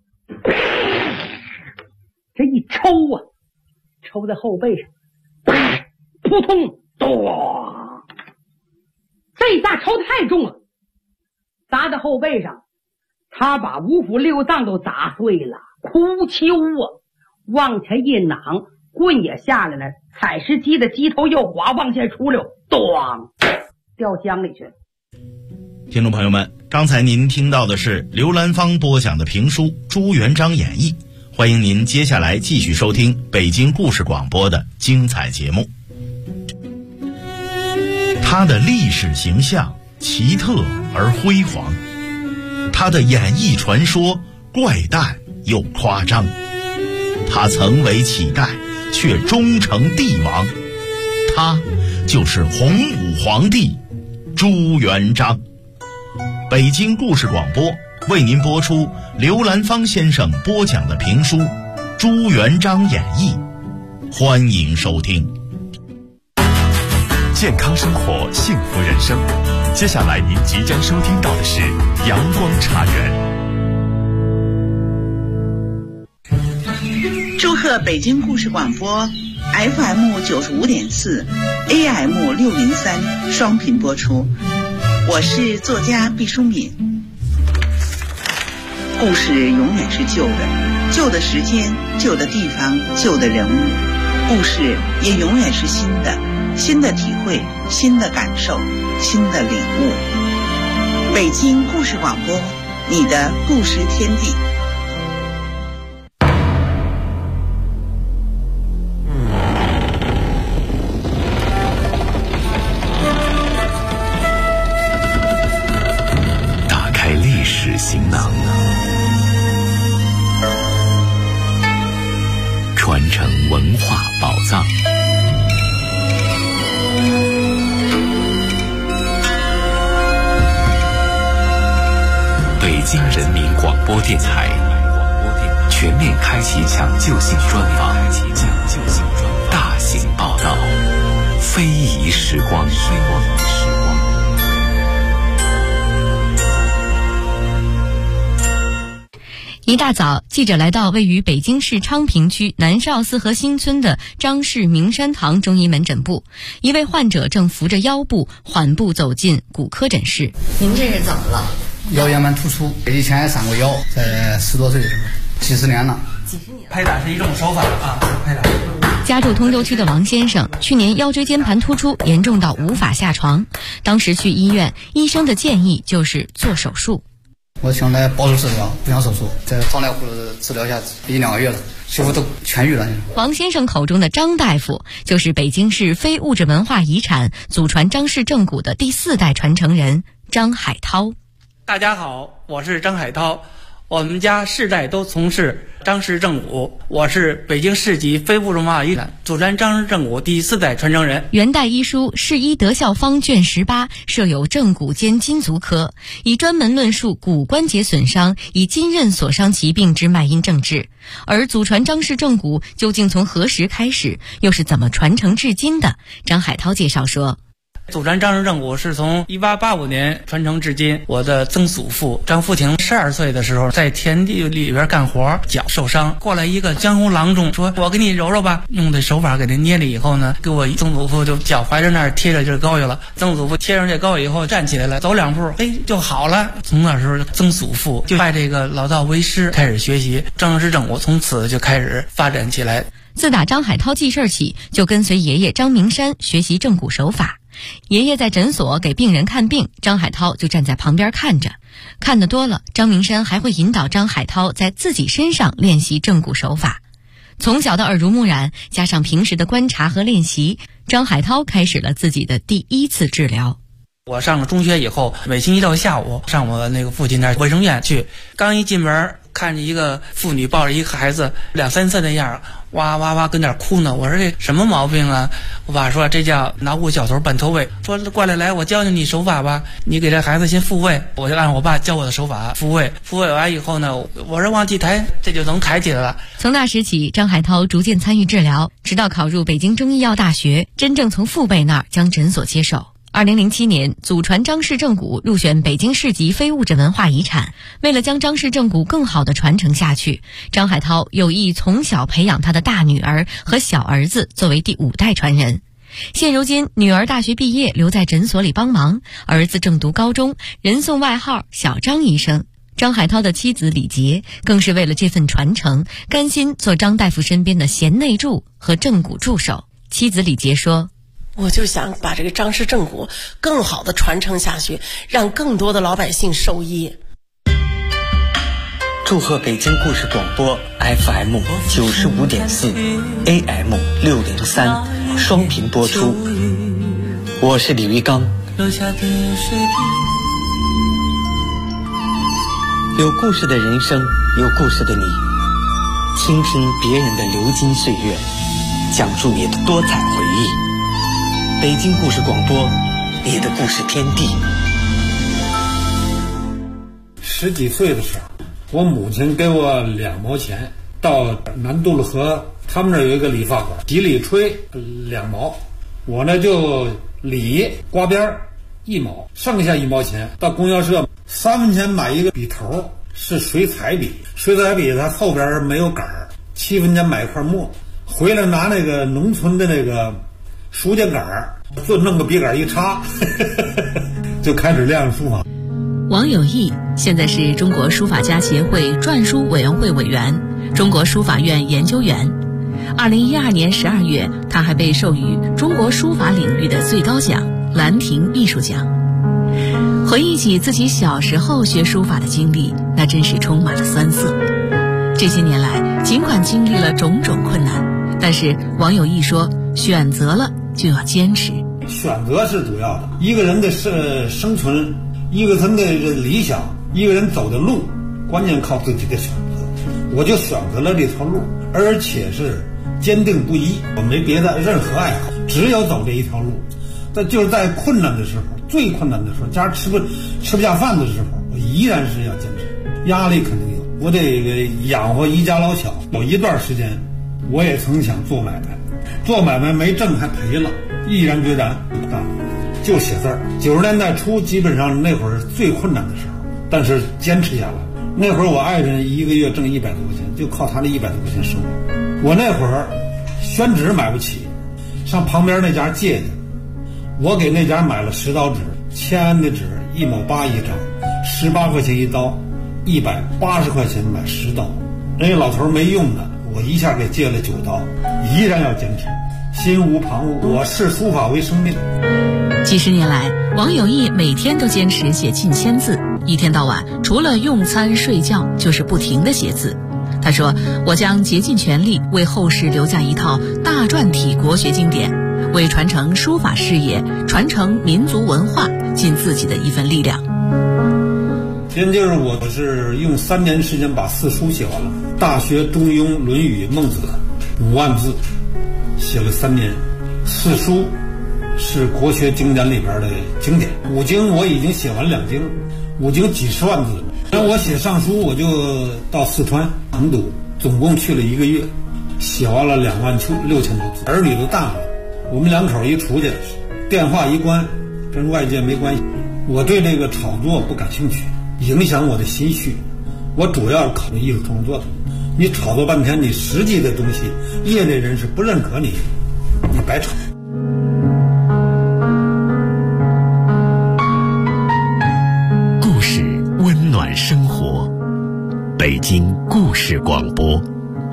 Speaker 4: 这一抽啊，抽在后背上，扑通，咚！这一下抽太重了，砸在后背上，他把五腑六脏都砸碎了，哭秋啊！往前一攮，棍也下来了，采石机的机头又滑，往前出溜，咚，掉江里去了。
Speaker 3: 听众朋友们，刚才您听到的是刘兰芳播讲的评书《朱元璋演义》，欢迎您接下来继续收听北京故事广播的精彩节目。他的历史形象奇特而辉煌，他的演义传说怪诞又夸张，他曾为乞丐却终成帝王，他就是洪武皇帝朱元璋。北京故事广播为您播出刘兰芳先生播讲的评书《朱元璋演义》，欢迎收听。
Speaker 6: 健康生活，幸福人生。接下来您即将收听到的是阳光茶园。
Speaker 7: 祝贺北京故事广播 FM 95.4 AM 603双频播出。我是作家毕淑敏。故事永远是旧的，旧的时间，旧的地方，旧的人物。故事也永远是新的，新的体会，新的感受，新的领悟。北京故事广播，你的故事天地。
Speaker 6: 行囊，传承文化宝藏。北京人民广播电台全面开启抢救性专访，大型报道，非遗时光。
Speaker 2: 一大早，记者来到位于北京市昌平区南邵四合新村的张氏明山堂中医门诊部，一位患者正扶着腰部缓步走进骨科诊室。
Speaker 8: 您这是怎么了？
Speaker 9: 腰间盘突出，以前上过腰，在10多岁的时候，几十年了。
Speaker 10: 拍打是一种手法啊，拍打。
Speaker 2: 家住通州区的王先生，去年腰椎间盘突出严重到无法下床，当时去医院，医生的建议就是做手术。
Speaker 9: 我想来保守治疗，不想手术，在张大夫治疗下1-2个月了，几乎都痊愈了。
Speaker 2: 王先生口中的张大夫，就是北京市非物质文化遗产祖传张氏正骨的第4代传承人张海涛。
Speaker 10: 大家好，我是张海涛，我们家世代都从事张氏正骨，我是北京市级非物质文化遗产祖传张氏正骨第4代传承人。
Speaker 2: 元代医书《世医德效方》卷18设有正骨兼筋足科，以专门论述骨关节损伤以筋韧所伤疾病之脉因症治。而祖传张氏正骨究竟从何时开始，又是怎么传承至今的？张海涛介绍说，
Speaker 10: 祖传张氏正骨是从1885年传承至今。我的曾祖父张福亭12岁的时候，在田地里边干活，脚受伤，过来一个江湖郎中，说我给你揉揉吧，用的手法给他捏了以后呢，给我曾祖父就脚踝着那儿贴着这膏药了。曾祖父贴上这膏药以后站起来了，走2步，就好了。从那时候曾祖父就拜这个老道为师，开始学习张氏正骨，从此就开始发展起来。
Speaker 2: 自打张海涛记事起，就跟随爷爷张明山学习正骨手法。爷爷在诊所给病人看病，张海涛就站在旁边看着。看得多了，张明山还会引导张海涛在自己身上练习正骨手法。从小的耳濡目染，加上平时的观察和练习，张海涛开始了自己的第1次治疗。
Speaker 10: 我上了中学以后，每星期六下午上我那个父亲那卫生院去，刚一进门看着一个妇女抱着一个孩子2-3岁的样，哇哇哇跟那哭呢。我说这什么毛病啊？我爸说这叫脑骨小头半脱位，说过来我教教你手法吧，你给这孩子先复位。我就按我爸教我的手法复位完以后呢，我说往起抬，这就能抬起来了。
Speaker 2: 从那时起，张海涛逐渐参与治疗，直到考入北京中医药大学，真正从父辈那儿将诊所接手。2007年，祖传张氏正骨入选北京市级非物质文化遗产。为了将张氏正骨更好地传承下去，张海涛有意从小培养他的大女儿和小儿子作为第5代传人。现如今，女儿大学毕业留在诊所里帮忙，儿子正读高中，人送外号小张医生。张海涛的妻子李杰更是为了这份传承，甘心做张大夫身边的贤内助和正骨助手。妻子李杰说，
Speaker 8: 我就想把这个张氏正骨更好的传承下去，让更多的老百姓受益。
Speaker 11: 祝贺北京故事广播 FM 95.4 AM 603双频播出。我是李玉刚。有故事的人生，有故事的你，倾听别人的流金岁月，讲述你的多彩回忆。北京故事广播，你的故事天地。
Speaker 12: 10几岁的时候，我母亲给我2毛钱，到南渡了河，他们那儿有一个理发馆，洗理吹2毛，我呢就理刮边1毛，剩下1毛钱到供销社3分钱买一个笔头，是水彩笔，水彩笔它后边没有杆儿，7分钱买一块墨，回来拿那个农村的那个书架杆儿，就弄个笔杆一插就开始练书法。
Speaker 2: 王有义现在是中国书法家协会篆书委员会委员、中国书法院研究员。2012年12月，他还被授予中国书法领域的最高奖兰亭秘书奖。回忆起自己小时候学书法的经历，那真是充满了酸涩。这些年来，尽管经历了种种困难，但是王有义说，选择了就要坚持。
Speaker 12: 选择是主要的，一个人的生存，一个人的理想， 一个人走的路，关键靠自己的选择。我就选择了这条路，而且是坚定不移。我没别的任何爱好，只有走这一条路。但就是在困难的时候，最困难的时候，家吃不下饭的时候，我依然是要坚持。压力肯定有，我得养活一家老小。有一段时间，我也曾想做买卖，做买卖没挣还赔了，毅然决然就写字儿。90年代初，基本上那会儿最困难的时候，但是坚持下来。那会儿我爱人一个月挣100多块钱，就靠他那100多块钱生活。我那会儿宣纸买不起，上旁边那家借去，我给那家买了10刀纸，签的纸1毛8一张，18块钱一刀，180块钱买10刀。人家老头没用的，我一下给借了9刀，依然要坚持，心无旁骛。我视书法为生命。
Speaker 13: 几十年来，王有义每天都坚持写近1000字，一天到晚除了用餐睡觉就是不停地写字。他说，我将竭尽全力为后世留下一套大篆体国学经典，为传承书法事业、传承民族文化尽自己的一份力量。
Speaker 12: 先就是我是用3年时间把4书写完了，《大学》《中庸》《论语》《孟子》5万字，写了3年。4书是国学经典里边的经典，5经我已经写完2经，5经几十万字。那我写上书，我就到四川成都，总共去了1个月，写完了26000多字。儿女都大了，我们2口一出去，电话一关，跟外界没关系。我对这个炒作不感兴趣，影响我的心绪。我主要考虑艺术创作的。你炒作半天，你实际的东西，业内人士不认可你，你白炒。
Speaker 6: 故事温暖生活，北京故事广播。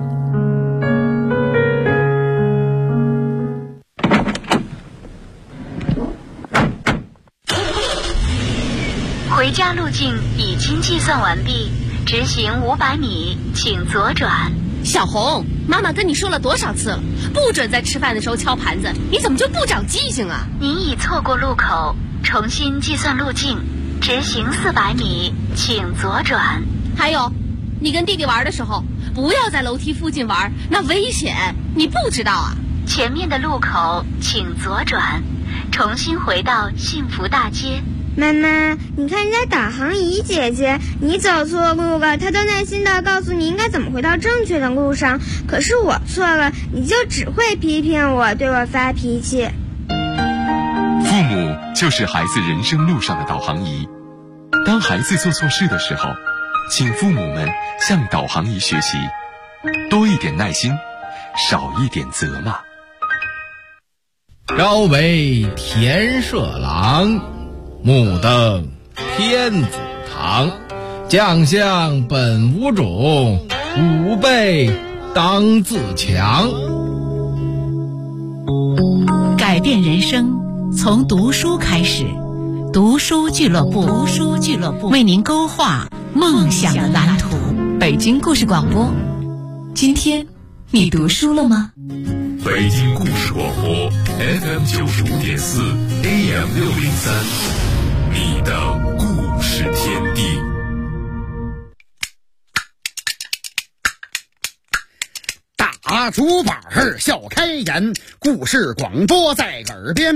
Speaker 14: 回家路径已经计算完毕，直行500米，请左转。
Speaker 15: 小红，妈妈跟你说了多少次了，不准在吃饭的时候敲盘子，你怎么就不长记性啊？
Speaker 14: 您已错过路口，重新计算路径，直行400米，请左转。
Speaker 15: 还有，你跟弟弟玩的时候，不要在楼梯附近玩，那危险，你不知道啊？
Speaker 14: 前面的路口请左转，重新回到幸福大街。
Speaker 16: 妈妈，你看人家导航仪姐姐，你走错路了，她都耐心地告诉你应该怎么回到正确的路上。可是我错了，你就只会批评我，对我发脾气。
Speaker 17: 父母就是孩子人生路上的导航仪。当孩子做错事的时候，请父母们向导航仪学习，多一点耐心，少一点责骂。
Speaker 1: 朝为田舍郎，目登天子堂。将相本无种，吾辈当自强。
Speaker 13: 改变人生，从读书开始。读书俱乐部，为您勾画梦想的蓝图。北京故事广播，今天你读书了吗？
Speaker 6: 北京故事广播 FM 95.4 AM 603，你的故事天地。
Speaker 18: 大竹板笑开颜，故事广播在耳边。